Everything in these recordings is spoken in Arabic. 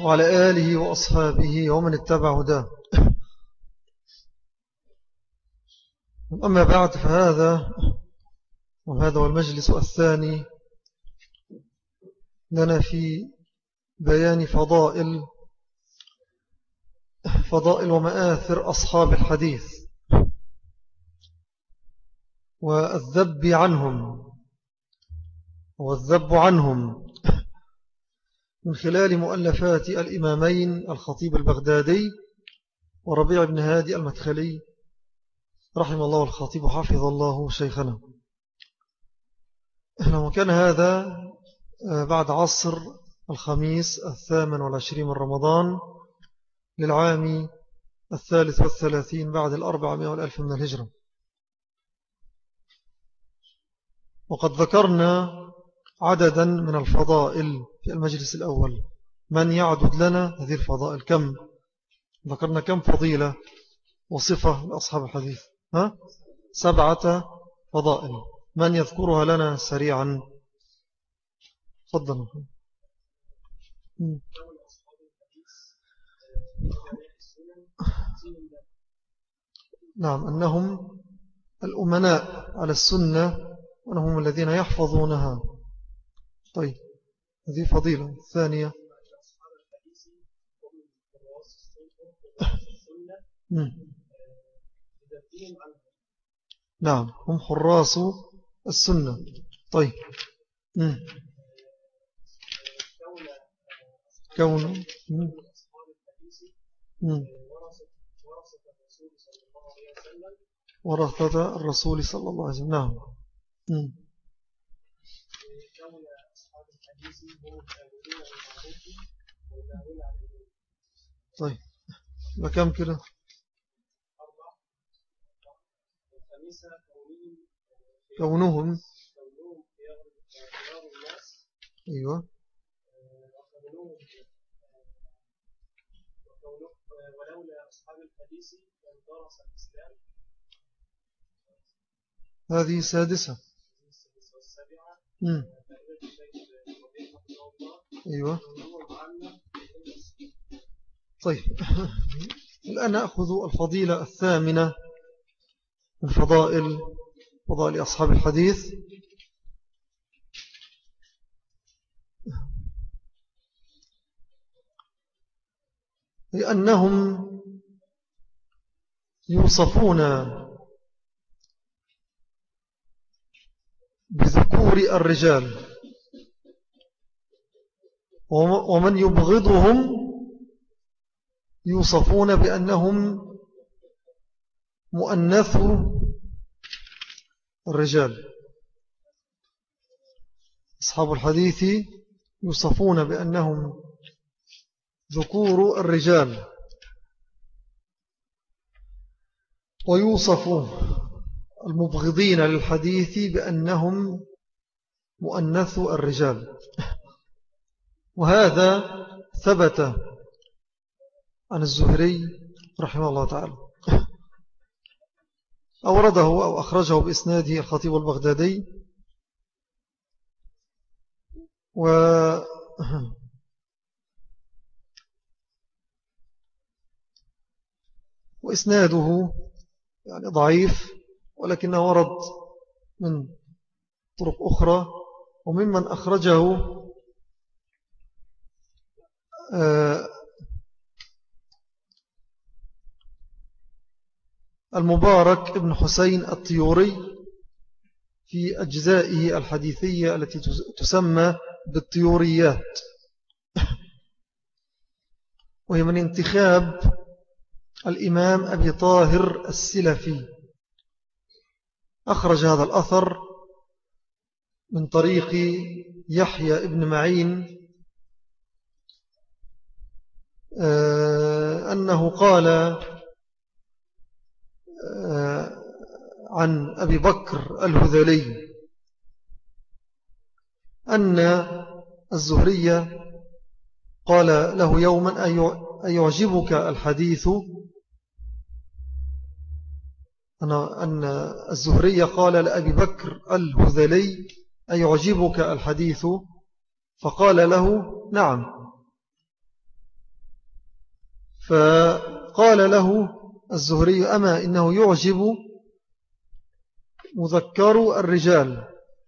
وعلى آله وأصحابه ومن اتبع هداه. أما بعد وهذا هو المجلس الثاني لنا في بيان فضائل ومآثر أصحاب الحديث والذب عنهم من خلال مؤلفات الإمامين الخطيب البغدادي وربيع بن هادي المدخلي رحم الله الخطيب وحفظ الله شيخنا. وكان هذا بعد عصر الخميس 28 من رمضان للعام 33 بعد 400 من الهجرة. وقد ذكرنا عددا من الفضائل في المجلس الأول. من يعدد لنا هذه الفضائل؟ ذكرنا كم فضيلة وصفة لأصحاب الحديث؟ 7 فضائل. من يذكرها لنا سريعا؟ تفضل. نعم، أنهم الأمناء على السنة وأنهم الذين يحفظونها. طيب، هذه فضيلة ثانية. نعم، هم حراس السنة. طيب، كون ورثة الرسول صلى الله عليه وسلم. نعم. طيب، وكم كده؟ كونهم أيوة ولولا أصحاب الحديث لدرس الإسلام. هذه 6. أيوة. طيب، الآن نأخذ الفضيلة 8 من فضائل أصحاب الحديث. لأنهم يوصفون بذكور الرجال، ومن يبغضهم يوصفون بأنهم مؤنث الرجال. أصحاب الحديث يوصفون بأنهم ذكور الرجال، ويوصف المبغضين للحديث بأنهم مؤنث الرجال. وهذا ثبت عن الزهري رحمه الله تعالى، أورده أو أخرجه بإسناده الخطيب البغدادي. وإسناده يعني ضعيف، ولكنه ورد من طرق أخرى. وممن أخرجه المبارك ابن حسين الطيوري في أجزائه الحديثية التي تسمى بالطيوريات، وهي من انتخاب الإمام أبي طاهر السلفي. أخرج هذا الأثر من طريق يحيى ابن معين أنه قال عن أبي بكر الهذلي أن الزهري قال له يوما أيعجبك الحديث؟ أن الزهري قال لأبي بكر الهذلي أيعجبك الحديث؟ فقال له نعم. فقال له الزهري: أما إنه يعجب مذكر الرجال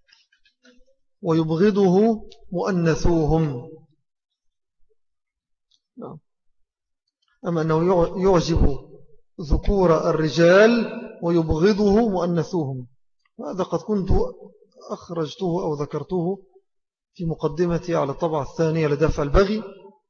ويبغضه مؤنثوهم. أما أنه يعجب ذكور الرجال ويبغضه مؤنثوهم. وهذا قد كنت أخرجته أو ذكرته في مقدمتي على الطبعة الثانية لدفع البغي.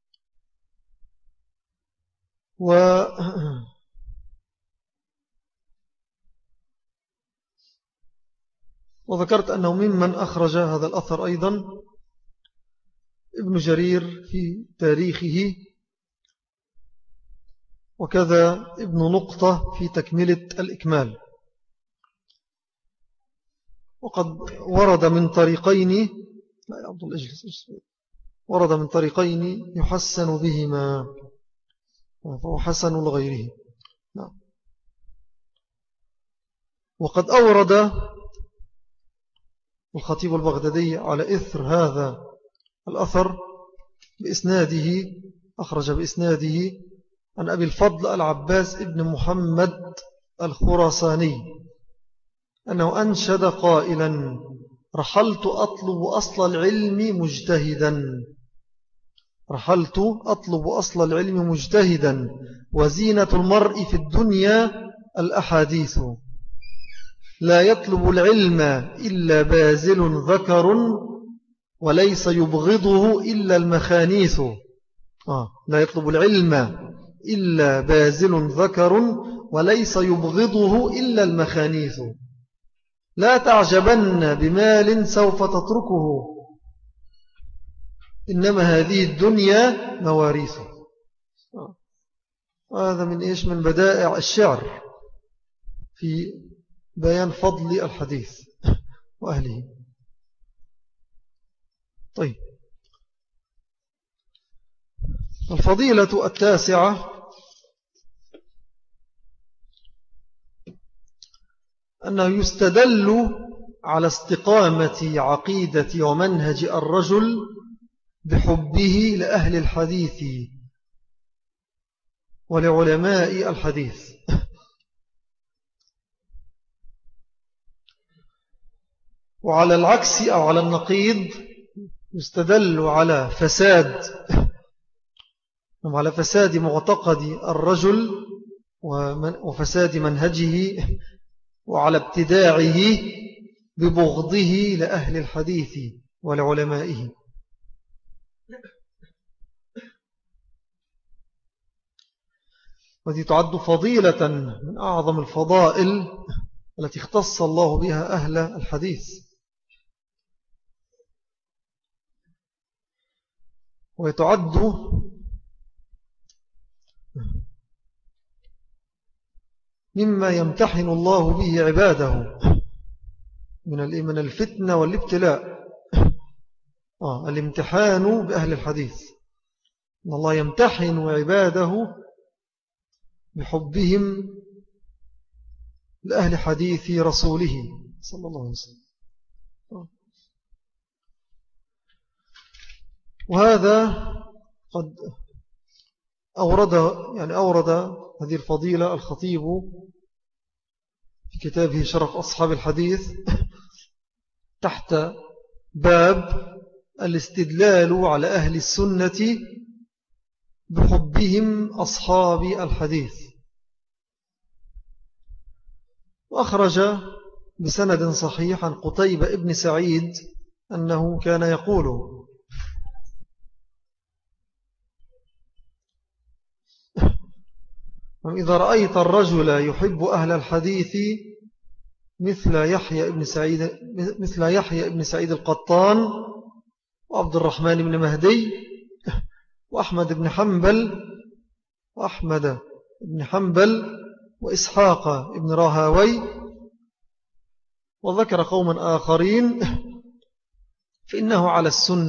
وذكرت أنه ممن أخرج هذا الأثر أيضا ابن جرير في تاريخه، وكذا ابن نقطة في تكملة الإكمال. وقد ورد من طريقين، لا يا عبد الله اجلس، ورد من طريقين يحسن بهما، فهو حسن لغيره. نعم. وقد أورد الخطيب البغدادي على إثر هذا الأثر بإسناده، أخرج بإسناده عن أبي الفضل العباس ابن محمد الخراساني أنه أنشد قائلا: رحلت أطلب أصل العلم مجتهدا، رحلت أطلب أصل العلم مجتهدا، وزينة المرء في الدنيا الأحاديث، لا يطلب العلم إلا بازل ذكر، وليس يبغضه إلا المخانيث. لا يطلب العلم إلا بازل ذكر، وليس يبغضه إلا المخانيث. لا تعجبن بمال سوف تتركه، إنما هذه الدنيا مواريث. هذا من إيش؟ من بدائع الشعر في بيان فضل الحديث وأهله. طيب، الفضيلة التاسعة أنه يستدل على استقامة عقيدة ومنهج الرجل بحبه لأهل الحديث ولعلماء الحديث. وعلى العكس أو على النقيض يستدل على فساد معتقد الرجل وفساد منهجه وعلى ابتداعه ببغضه لأهل الحديث ولعلمائه. وذي تعد فضيلة من أعظم الفضائل التي اختص الله بها أهل الحديث. ويتعد مما يمتحن الله به عباده من الفتنة والابتلاء، الامتحان بأهل الحديث. إن الله يمتحن عباده بحبهم لأهل حديث رسوله صلى الله عليه وسلم. وهذا قد أورد هذه الفضيلة الخطيب في كتابه شرف أصحاب الحديث تحت باب الاستدلال على أهل السنة بحبهم أصحاب الحديث. وأخرج بسند صحيح عن قتيبة ابن سعيد أنه كان يقول: إذا رأيت الرجل يحب أهل الحديث مثل يحيى ابن سعيد القطان وعبد الرحمن بن مهدي وأحمد بن حنبل وإسحاق بن راهوي وذكر قوما آخرين، فإنه على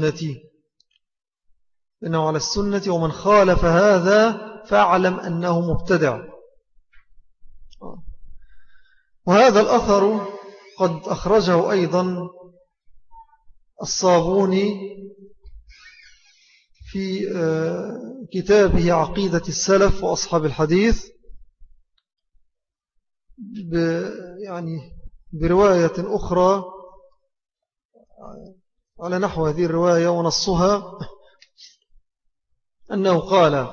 السنة ومن خالف هذا فاعلم أنه مبتدع. وهذا الأثر قد أخرجه أيضا الصابوني في كتابه عقيدة السلف وأصحاب الحديث يعني برواية أخرى على نحو هذه الرواية، ونصها أنه قال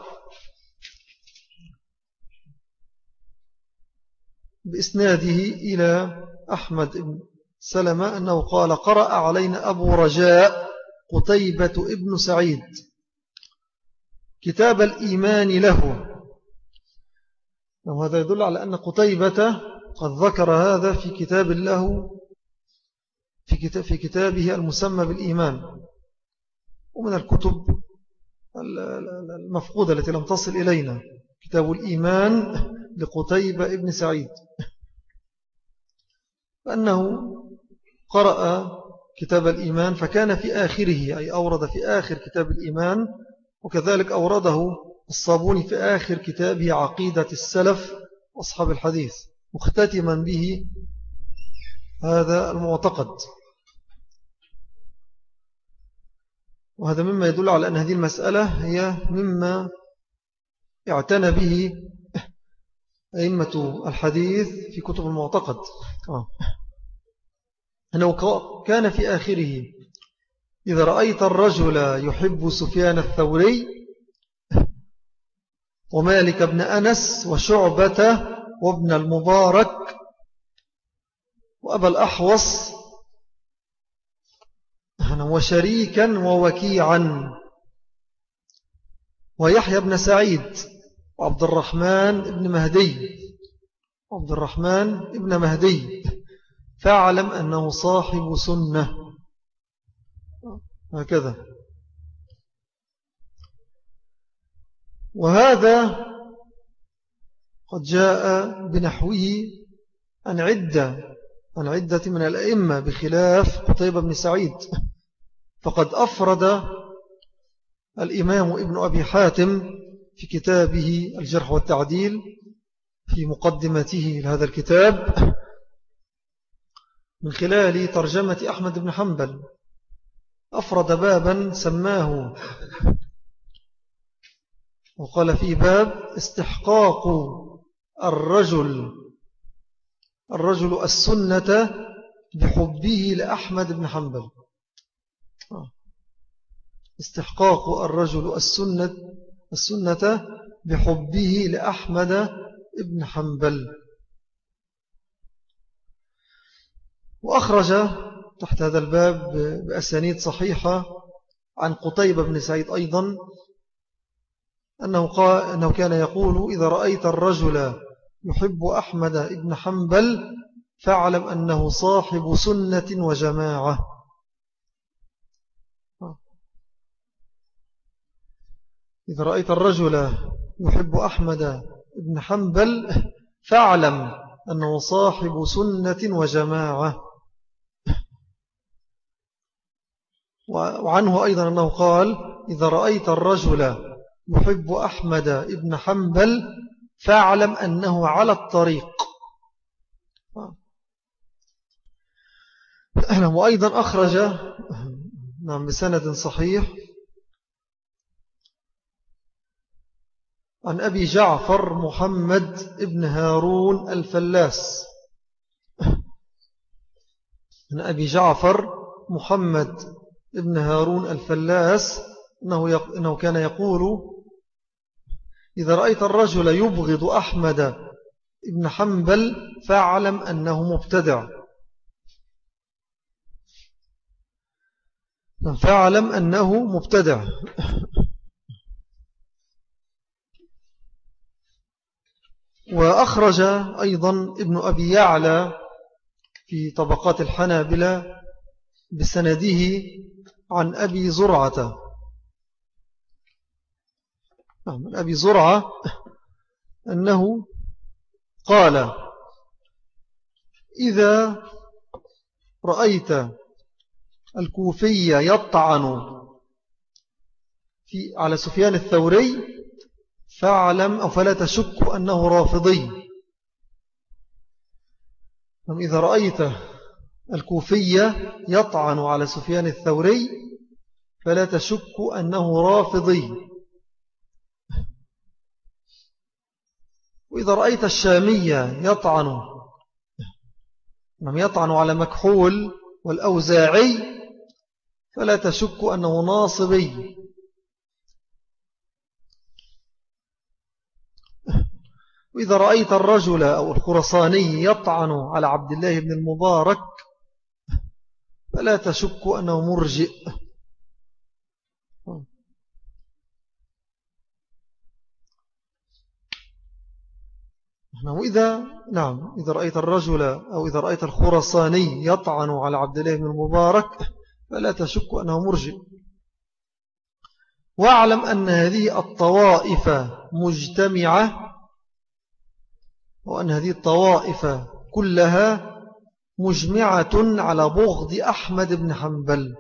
بإسناده إلى أحمد بن سلمة أنه قال: قرأ علينا أبو رجاء قتيبة ابن سعيد كتاب الإيمان له. وهذا يدل على أن قتيبة قد ذكر هذا في كتاب له في كتابه المسمى بالإيمان، ومن الكتب المفقودة التي لم تصل إلينا كتاب الإيمان لقتيبة ابن سعيد، فأنه قرأ كتاب الإيمان فكان في آخره، أي أورد في آخر كتاب الإيمان، وكذلك أورده الصابوني في آخر كتابه عقيدة السلف وأصحاب الحديث، مختتما به هذا المعتقد. وهذا مما يدل على أن هذه المسألة هي مما اعتنى به أئمة الحديث في كتب المعتقد، أنه كان في آخره: إذا رأيت الرجل يحب سفيان الثوري ومالك بن أنس وشعبة وابن المبارك وأبا الأحوص وشريكا ووكيعا ويحيى بن سعيد وعبد الرحمن ابن مهدي فاعلم أنه صاحب سنة. هكذا. وهذا قد جاء بنحوه عن عدة من الأئمة بخلاف قتيبة بن سعيد، فقد أفرد الإمام ابن أبي حاتم في كتابه الجرح والتعديل في مقدمته لهذا الكتاب من خلال ترجمة أحمد بن حنبل، أفرد بابا سماه وقال فيه: باب استحقاق الرجل السنة بحبه لأحمد بن حنبل. استحقاق الرجل السنة بحبه لأحمد بن حنبل. وأخرج تحت هذا الباب بأسانيد صحيحة عن قتيبة بن سعيد أيضا أنه كان يقول: إذا رأيت الرجل يحب أحمد بن حنبل فاعلم أنه صاحب سنة وجماعة. إذا رأيت الرجل يحب أحمد بن حنبل فاعلم أنه صاحب سنة وجماعة. وعنه أيضا أنه قال: إذا رأيت الرجل يحب أحمد بن حنبل فاعلم أنه على الطريق. وأيضا أخرج بسند صحيح عن أبي جعفر محمد بن هارون الفلاس، عن أبي جعفر محمد بن هارون الفلاس أنه كان يقول: إذا رأيت الرجل يبغض أحمد بن حنبل فاعلم أنه مبتدع. وأخرج أيضا ابن أبي يعلى في طبقات الحنابلة بسنده عن أبي زرعة، من أبي زرعة أنه قال: إذا رأيت الكوفي يطعن على سفيان الثوري فاعلم أو فلا تشك أنه رافضي. إذا رأيت الكوفي يطعن على سفيان الثوري فلا تشك أنه رافضي. وإذا رأيت الشامية يطعن على مكحول والأوزاعي فلا تشك أنه ناصبي. وإذا رأيت الرجل أو الخرصاني يطعن على عبد الله بن المبارك فلا تشك أنه مرجئ. إذا رأيت الرجل أو إذا رأيت الخرصاني يطعن على عبد الله بن المبارك فلا تشك أنه مرجئ. واعلم أن هذه الطوائف مجتمعة، وأن هذه الطوائف كلها مجمعة على بغض أحمد بن حنبل.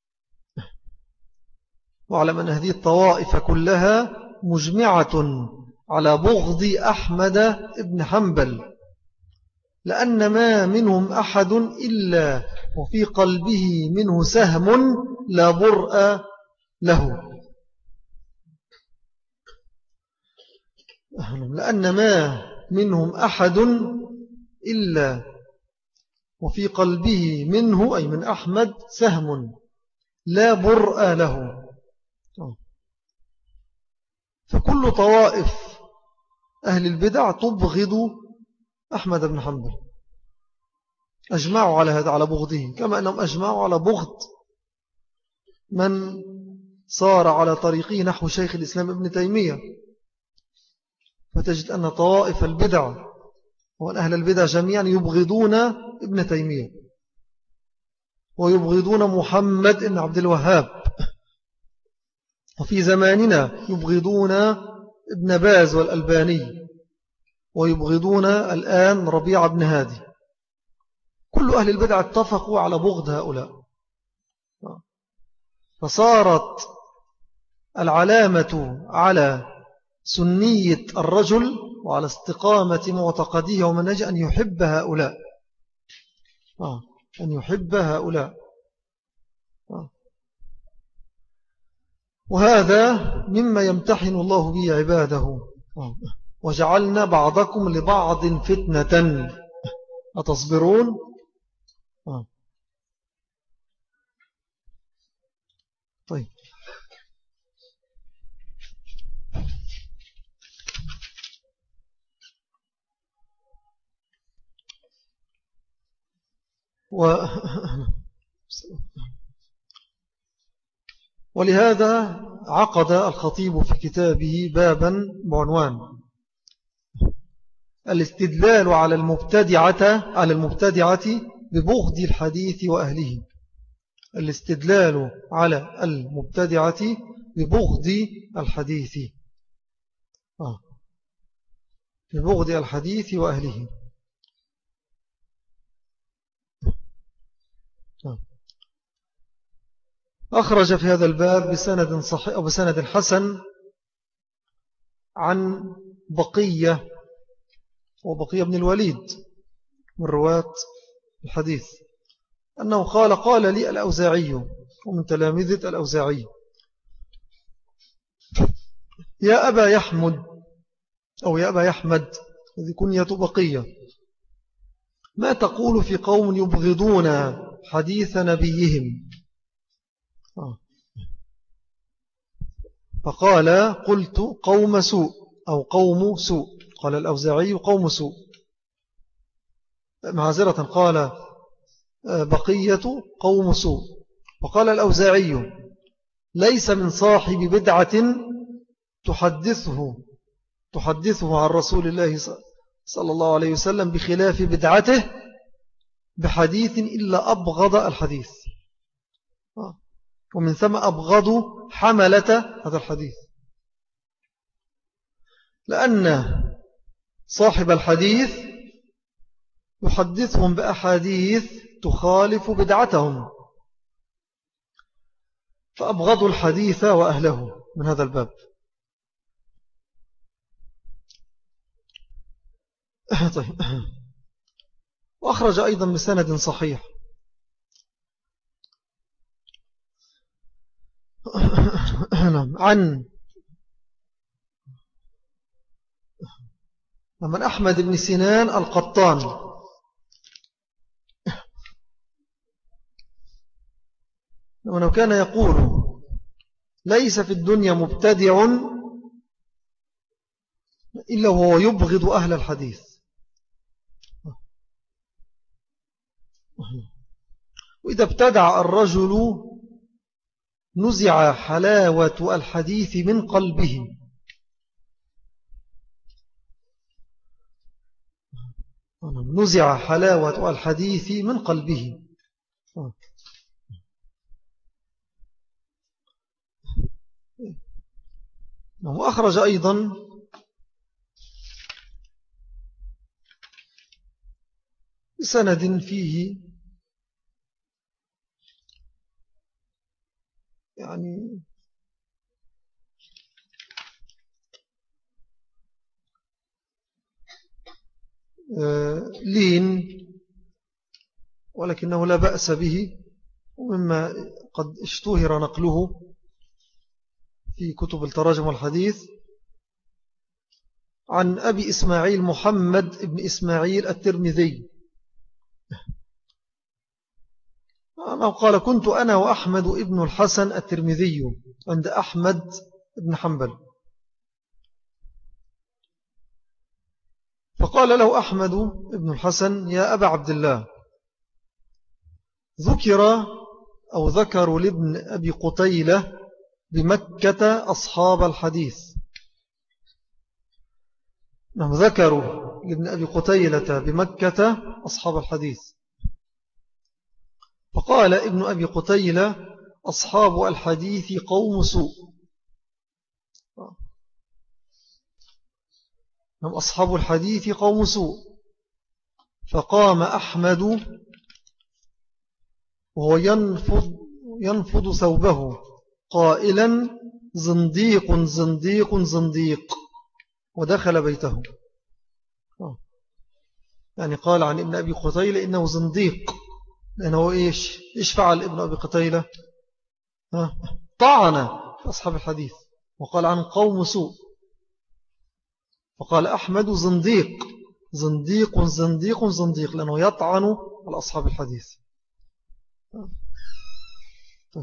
واعلم أن هذه الطوائف كلها مجمعة على بغض أحمد بن حنبل، لأن ما منهم أحد إلا وفي قلبه منه سهم لا برء له. لأن ما منهم أحد إلا وفي قلبه منه أي من أحمد سهم لا برء له. فكل طوائف أهل البدع تبغض أحمد بن حنبل، أجمعوا على هذا، على بغضه، كما أنهم أجمعوا على بغض من صار على طريقه نحو شيخ الإسلام ابن تيمية. فتجد أن طوائف البدع وأن أهل البدع جميعا يبغضون ابن تيمية ويبغضون محمد بن عبد الوهاب، وفي زماننا يبغضون ابن باز والألباني، ويبغضون الآن ربيع بن هادي. كل أهل البدع اتفقوا على بغض هؤلاء. فصارت العلامة على سنية الرجل وعلى استقامة معتقده ومنهجه أن يحب هؤلاء، أن يحب هؤلاء. وهذا مما يمتحن الله به عباده. وجعلنا بعضكم لبعض فتنة أتصبرون. طيب، ولهذا عقد الخطيب في كتابه بابا بعنوان الاستدلال على المبتدعة ببغض الحديث وأهله. الاستدلال على المبتدعة ببغض الحديث، ببغض الحديث وأهله. أخرج في هذا الباب بسند صحيح أو بسند حسن عن بقية وبقية بن الوليد من رواة الحديث أنه قال لي الأوزاعي ومن تلامذة الأوزاعي: يا أبا يحمد أو يا أبا يحمد، هذه كنية بقية، ما تقول في قوم يبغضون حديث نبيهم؟ فقال: قلت قوم سوء أو قوم سوء. قال الأوزاعي: قوم سوء. معذرة، قال بقية قوم سوء. وقال الأوزاعي: ليس من صاحب بدعة تحدثه عن رسول الله صلى الله عليه وسلم بخلاف بدعته بحديث إلا أبغض الحديث، ومن ثم أبغض حملة هذا الحديث، لأن صاحب الحديث يحدثهم بأحاديث تخالف بدعتهم، فأبغضوا الحديث وأهله من هذا الباب. طيب. وأخرج أيضا بسند صحيح عن من أحمد بن سنان القطان وأنه كان يقول ليس في الدنيا مبتدع إلا وهو يبغض أهل الحديث. وإذا ابتدع الرجل نزع حلاوة الحديث من قلبه. نزع حلاوة الحديث من قلبه. وأخرج أيضا سند فيه يعني لين، ولكنه لا بأس به، ومما قد اشتهر نقله في كتب التراجم والحديث عن أبي إسماعيل محمد بن إسماعيل الترمذي أنه قال كنت أنا وأحمد ابن الحسن الترمذي عند أحمد بن حنبل، فقال له أحمد بن الحسن يا أبا عبد الله ذكروا لابن أبي قتيلة بمكة أصحاب الحديث. ذكروا لابن أبي قتيلة بمكة أصحاب الحديث، فقال ابن أبي قتيلة أصحاب الحديث قوم سوء. أصحاب الحديث قوم سوء. فقام أحمد وهو ينفض ثوبه قائلا زنديق زنديق زنديق، ودخل بيته. يعني قال عن ابن أبي قتيلة إنه زنديق، لأنه إيش فعل ابن أبي قتيلة؟ طعن أصحاب الحديث وقال عن قوم سوء، فقال أحمد زنديق زنديق زنديق زنديق، لأنه يطعن على أصحاب الحديث. طيب.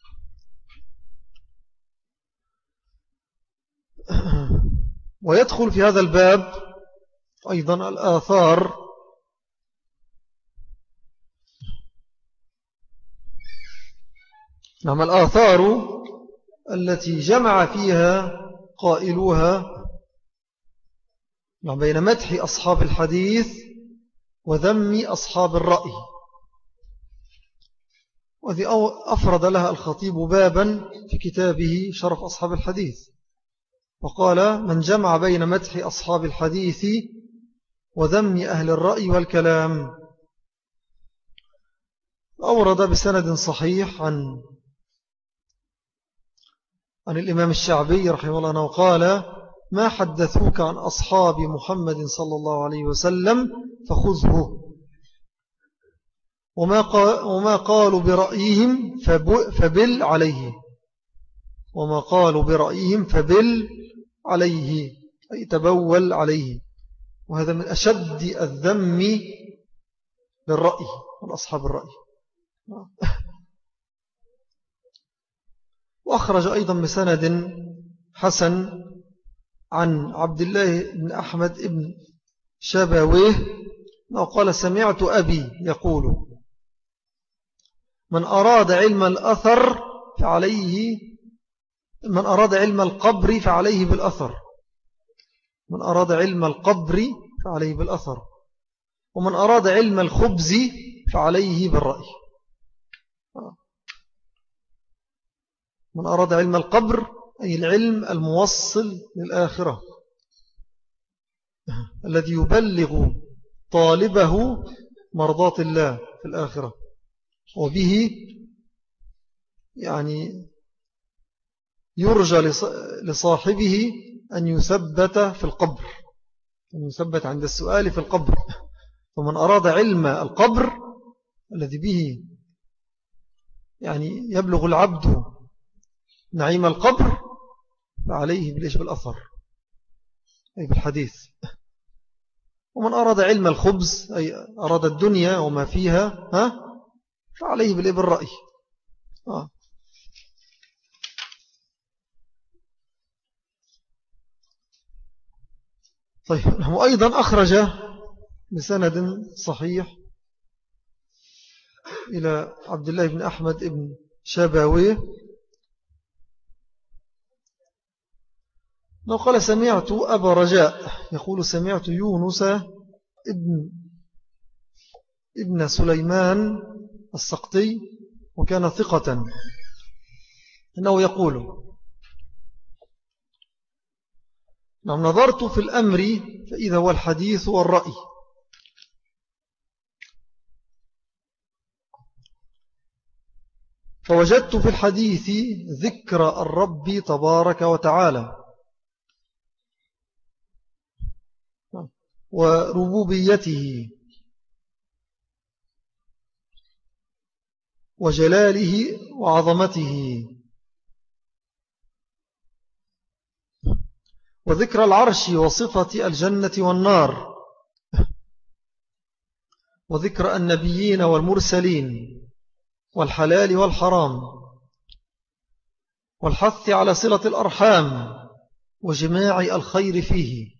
ويدخل في هذا الباب أيضا الآثار الآثار التي جمع فيها قائلوها بين مدح أصحاب الحديث وذم أصحاب الرأي، وذي أفرد لها الخطيب بابا في كتابه شرف أصحاب الحديث، وقال من جمع بين مدح أصحاب الحديث وذم أهل الرأي والكلام. أورد بسند صحيح عن الإمام الشعبي رحمه الله أنه قال ما حدثوك عن أصحاب محمد صلى الله عليه وسلم فخذه، وما قالوا برأيهم فبل عليه، وما قالوا برأيهم فبل عليه أي تبول عليه. وهذا من أشد الذم للرأي والأصحاب الرأي. وأخرج أيضا بسند حسن عن عبد الله بن أحمد بن شبويه وقال سمعت أبي يقول من أراد علم الأثر فعليه، من أراد علم القبر فعليه بالأثر، من أراد علم القبر فعليه بالأثر، ومن أراد علم الخبز فعليه بالرأي. من أراد علم القبر أي العلم الموصل للآخرة الذي يبلغ طالبه مرضات الله في الآخرة، وبه يعني يرجى لصاحبه أن يثبت في القبر، أن يثبت عند السؤال في القبر. ومن أراد علم القبر الذي به يعني يبلغ العبد نعيم القبر فعليه بالأثر أي بالحديث. ومن أراد علم الخبز أي أراد الدنيا وما فيها فعليه بالرأي. طيب هو أيضا أخرج بسند صحيح إلى عبد الله بن أحمد بن شاباوي لو قال سمعت أبا رجاء يقول سمعت يونس ابن سليمان السقطي وكان ثقة إنه يقول نظرت في الأمر فإذا هو الحديث والرأي فوجدت في الحديث ذكر الرب تبارك وتعالى وربوبيته وجلاله وعظمته وذكر العرش وصفة الجنة والنار وذكر النبيين والمرسلين والحلال والحرام والحث على صلة الأرحام وجماع الخير فيه.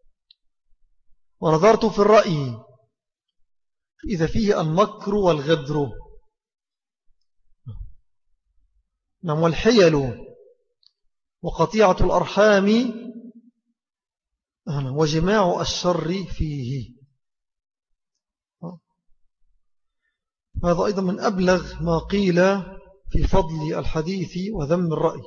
ونظرت في الرأي إذا فيه المكر والغدر والحيل وقطيعة الأرحام وجماع الشر فيه. هذا أيضا من أبلغ ما قيل في فضل الحديث وذم الرأي.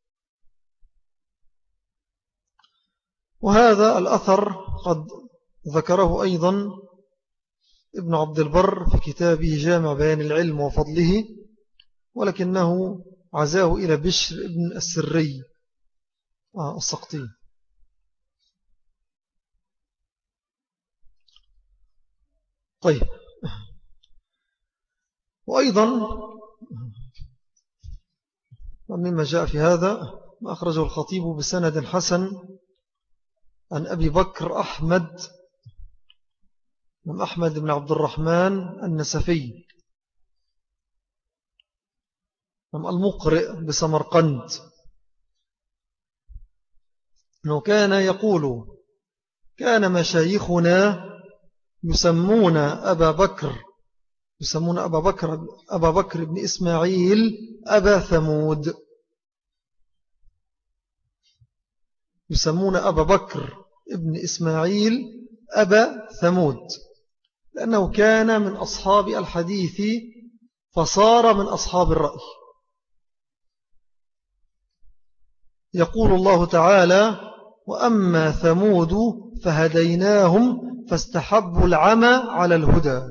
وهذا الأثر قد ذكره أيضا ابن عبد البر في كتابه جامع بيان العلم وفضله ولكنه عزاه إلى بشر ابن السري السقطي. طيب وأيضا مما جاء في هذا ما أخرجه الخطيب بسند حسن عن أبي بكر أحمد بن عبد الرحمن النسفي المقرئ بسمرقند أنه كان يقول كان مشايخنا يسمون أبا بكر بن إسماعيل أبا ثمود. يسمون أبا بكر ابن إسماعيل أبا ثمود لأنه كان من أصحاب الحديث فصار من أصحاب الرأي. يقول الله تعالى وأما ثمود فهديناهم فاستحبوا العمى على الهدى.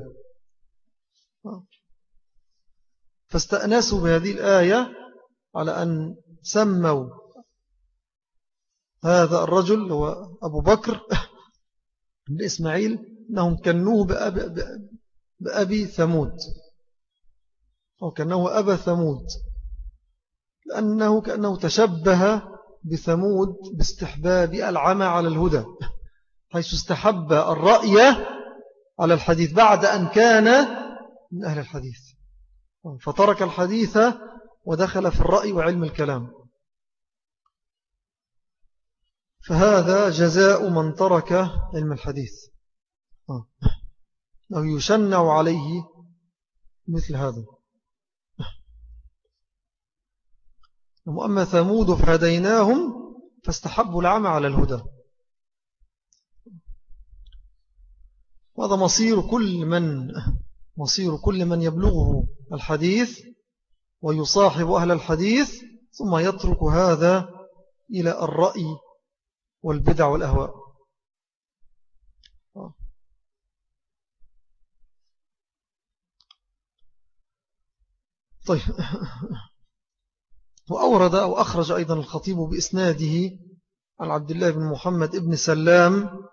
فاستأنسوا بهذه الآية على أن سموا هذا الرجل هو أبو بكر بن إسماعيل أنهم كنوه بأبي ثمود أو كنوه أبا ثمود لأنه كأنه تشبه بثمود باستحباب العمى على الهدى حيث استحب الرأي على الحديث بعد أن كان من أهل الحديث فترك الحديث ودخل في الرأي وعلم الكلام. فهذا جزاء من ترك علم الحديث أو يشنع عليه مثل هذا. وأما ثمود فهديناهم فاستحبوا العمى على الهدى. وهذا مصير كل من يبلغه الحديث ويصاحب أهل الحديث ثم يترك هذا إلى الرأي والبدع والأهواء. طيب وأورد أو أخرج أيضا الخطيب بإسناده عن عبد الله بن محمد ابن سلام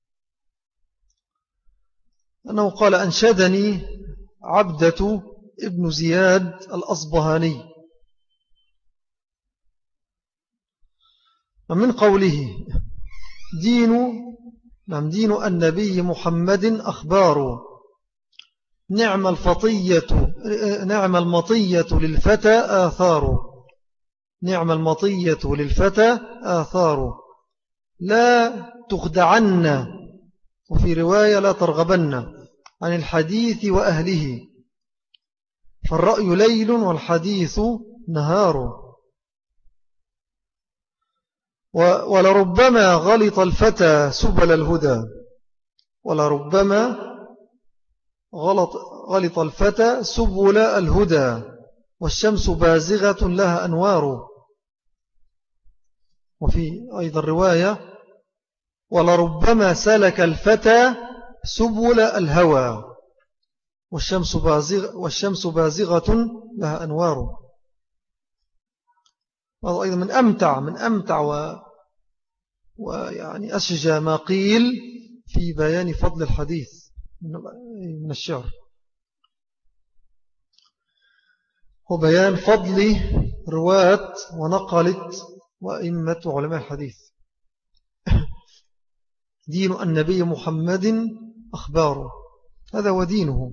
أنه قال أنشدني عبدة ابن زياد الأصبهاني من قوله دين دين النبي محمد أخبار نعم المطية للفتى آثار نعم المطية للفتى آثار لا تخدعن وفي رواية لا ترغبن عن الحديث وأهله فالرأي ليل والحديث نهار ولربما غلط الفتى سبل الهدى ولربما غلط الفتى سبل الهدى والشمس بازغة لها أنوار وفي أيضا رواية ولربما سلك الفتى سبل الهوى والشمس بازغة لها أنوار. هذا أيضا من أمتع ويعني أشجى ما قيل في بيان فضل الحديث من الشعر هو بيان فضل رواة ونقلت وإمة علماء الحديث. دين النبي محمد أخباره هذا هو دينه.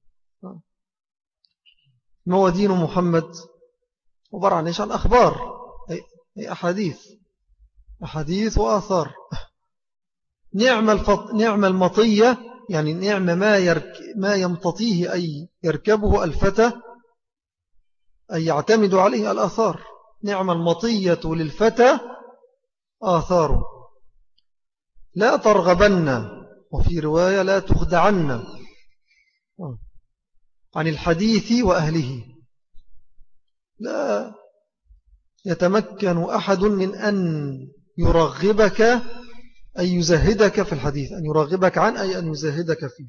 ما هو دين محمد؟ عبارة عن إيش؟ عن أخبار أي أحاديث وآثار. نعم المطية يعني نعم ما يمتطيه أي يركبه الفتى أي يعتمد عليه الآثار. نعم المطية للفتى آثار لا ترغبن وفي رواية لا تخدعن عن الحديث وأهله. لا يتمكن أحد من أن يرغبك أن يزهدك في الحديث أن يرغبك عن أي أن يزهدك فيه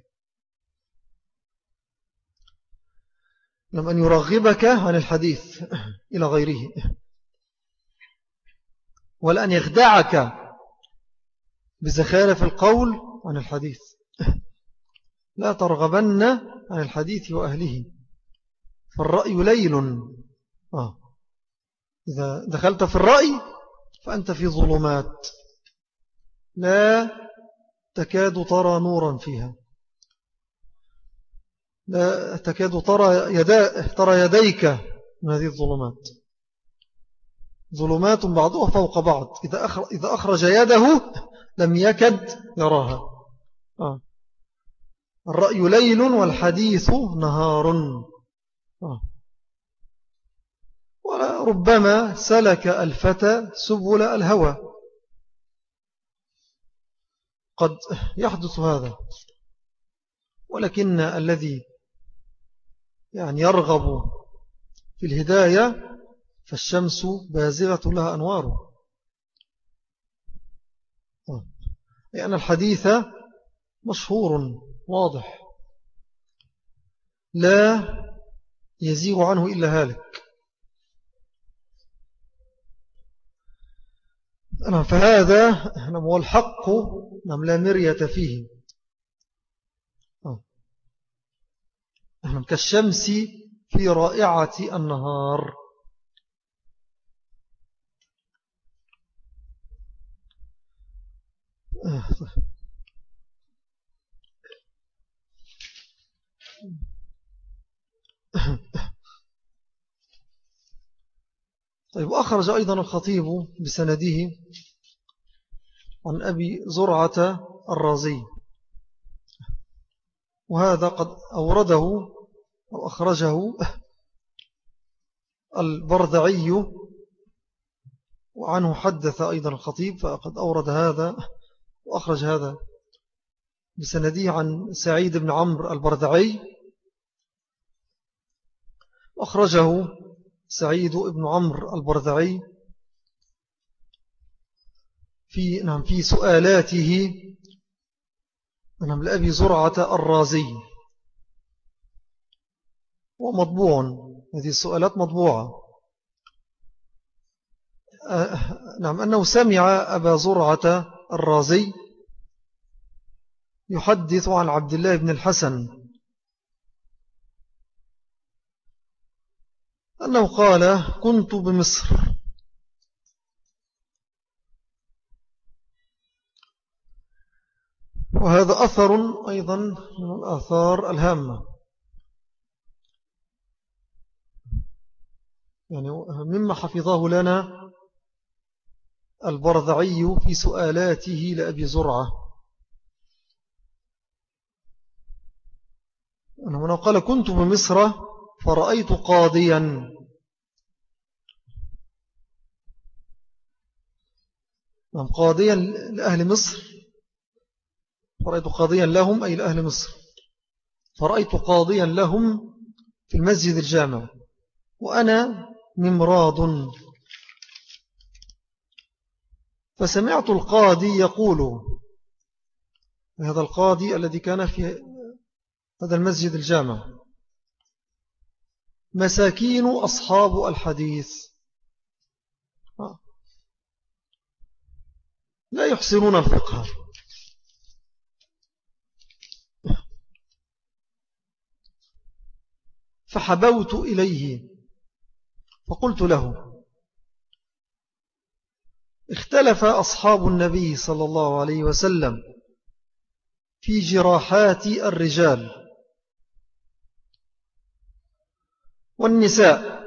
لم أن يرغبك عن الحديث إلى غيره ولا أن يخدعك بزخارف القول عن الحديث. لا ترغبن عن الحديث وأهله فالرأي ليل. إذا دخلت في الرأي فأنت في ظلمات لا تكاد ترى نورا فيها لا تكاد ترى يديك من هذه الظلمات. ظلمات بعضها فوق بعض إذا أخرج يده لم يكد يراها. الرأي ليل والحديث نهار. وربما سلك الفتى سبل الهوى. قد يحدث هذا ولكن الذي يعني يرغب في الهداية فالشمس بازغة لها أنوار. لأن الحديث مشهور واضح لا يزيغ عنه إلا هالك. فهذا هو الحق لا مرية فيه كالشمس في رائعة النهار. طيب أخرج أيضا الخطيب بسنده عن أبي زرعة الرازي وهذا قد أورده أو أخرجه البرذعي وعنه حدث أيضا الخطيب فقد أورد هذا وأخرج هذا بسنده عن سعيد بن عمرو البرذعي وأخرجه سعيد بن عمرو البرذعي في سؤالاته لأبي زرعة الرازي ومطبوع. هذه السؤالات مطبوعة. أنه سمع أبا زرعة الرازي يحدث عن عبد الله بن الحسن أنه قال كنت بمصر وهذا أثر أيضا من الآثار الهامة، يعني مما حفظه لنا البرذعي في سؤالاته لأبي زرعة، أنه من قال كنت بمصر فرأيت قاضيا، قاضيا لأهل مصر، فرأيت قاضيا لهم أي لأهل مصر، فرأيت قاضيا لهم في المسجد الجامع وأنا ممراض، فسمعت القاضي يقول، هذا القاضي الذي كان في هذا المسجد الجامع، مساكين أصحاب الحديث لا يحسنون الفقه، فحبوت إليه فقلت له اختلف أصحاب النبي صلى الله عليه وسلم في جراحات الرجال والنساء،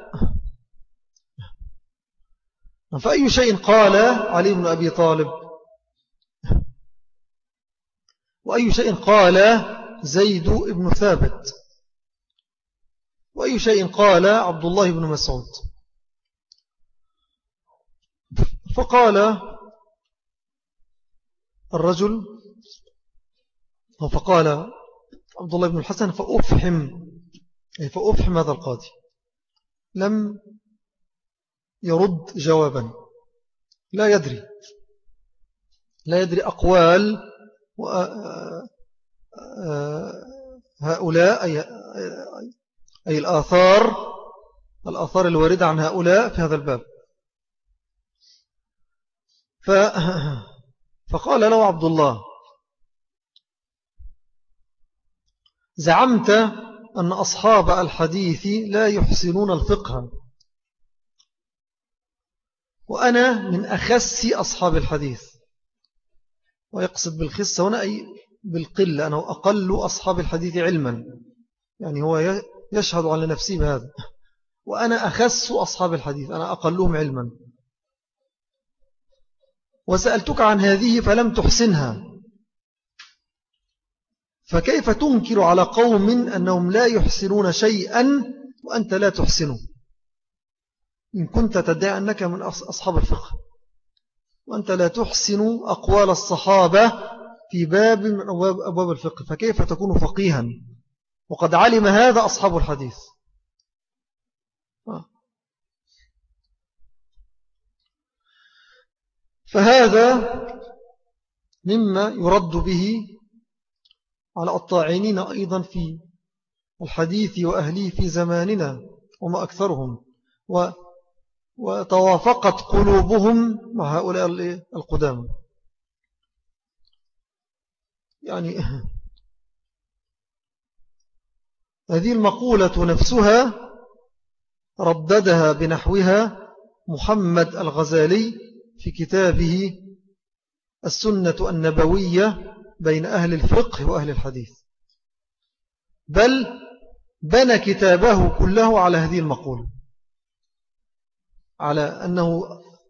فأي شيء قال علي بن أبي طالب، وأي شيء قال زيد بن ثابت، وأي شيء قال عبد الله بن مسعود. فقال الرجل، فقال عبد الله بن الحسن فأفحم هذا القاضي، لم يرد جوابا، لا يدري أقوال هؤلاء أي الآثار الواردة عن هؤلاء في هذا الباب. فقال له عبد الله زعمت أن أصحاب الحديث لا يحسنون الفقه، وأنا من أخس أصحاب الحديث، ويقصد بالخس هنا أي بالقلة، أنه أقل أصحاب الحديث علما، يعني هو يشهد على نفسه بهذا، وأنا أخس أصحاب الحديث، أنا أقلهم علما، وسألتك عن هذه فلم تحسنها، فكيف تنكر على قوم أنهم لا يحسنون شيئا وأنت لا تحسنه، إن كنت تدعي أنك من أصحاب الفقه وأنت لا تحسن أقوال الصحابة في باب من أبواب الفقه، فكيف تكون فقيها وقد علم هذا أصحاب الحديث. فهذا مما يرد به على الطاعنين أيضا في الحديث وأهليه في زماننا وما أكثرهم، وتوافقت قلوبهم مع هؤلاء القدامى. يعني هذه المقولة نفسها رددها بنحوها محمد الغزالي في كتابه السنة النبوية بين أهل الفقه وأهل الحديث، بل بنى كتابه كله على هذه المقولة، على أنه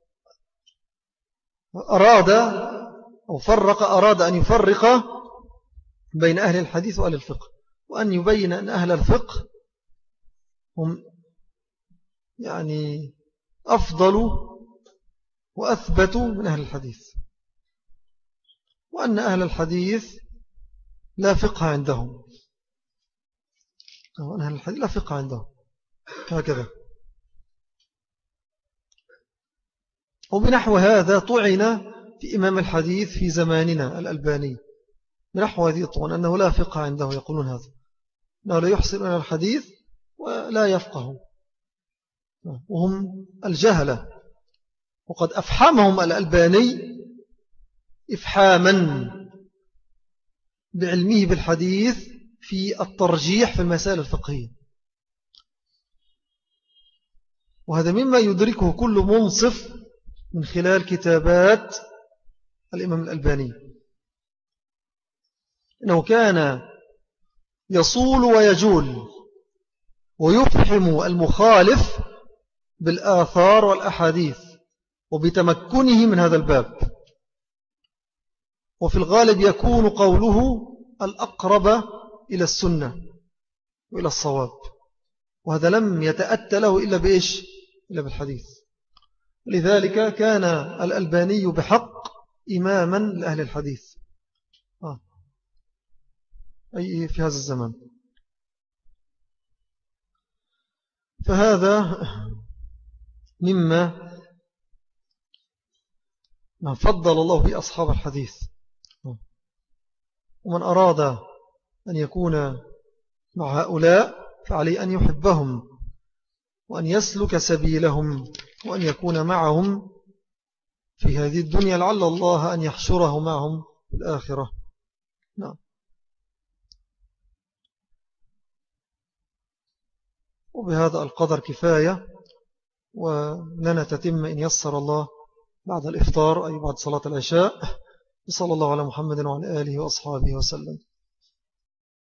أراد أن يفرق بين أهل الحديث وأهل الفقه، وأن يبين أن أهل الفقه هم يعني أفضل وأثبت من أهل الحديث، وأن أهل الحديث لا فقه عندهم، وأن أهل الحديث لا فقه عندهم هكذا. وبنحو هذا طعن في إمام الحديث في زماننا الألباني، بنحو هذه الطعن أنه لا فقه عنده، يقولون هذا أنه لا يحسن إلى الحديث ولا يفقه، وهم الجهلة، وقد أفحمهم الألباني إفحاما بعلمه بالحديث في الترجيح في المسائل الفقهية، وهذا مما يدركه كل منصف من خلال كتابات الإمام الألباني. إنه كان يصول ويجول ويفهم المخالف بالآثار والأحاديث وبتمكنه من هذا الباب، وفي الغالب يكون قوله الأقرب إلى السنة وإلى الصواب، وهذا لم يتأتى له إلا بإيش؟ إلا بالحديث. لذلك كان الألباني بحق إماما لأهل الحديث أي في هذا الزمان. فهذا مما فضل الله به أصحاب الحديث. ومن أراد أن يكون مع هؤلاء فعليه أن يحبهم وأن يسلك سبيلهم وأن يكون معهم في هذه الدنيا لعل الله أن يحشره معهم في الآخرة. نعم. وبهذا القدر كفاية، ولنا تتم إن يسر الله بعد الإفطار أي بعد صلاة العشاء. صلى الله على محمد وعلى آله وأصحابه وسلم.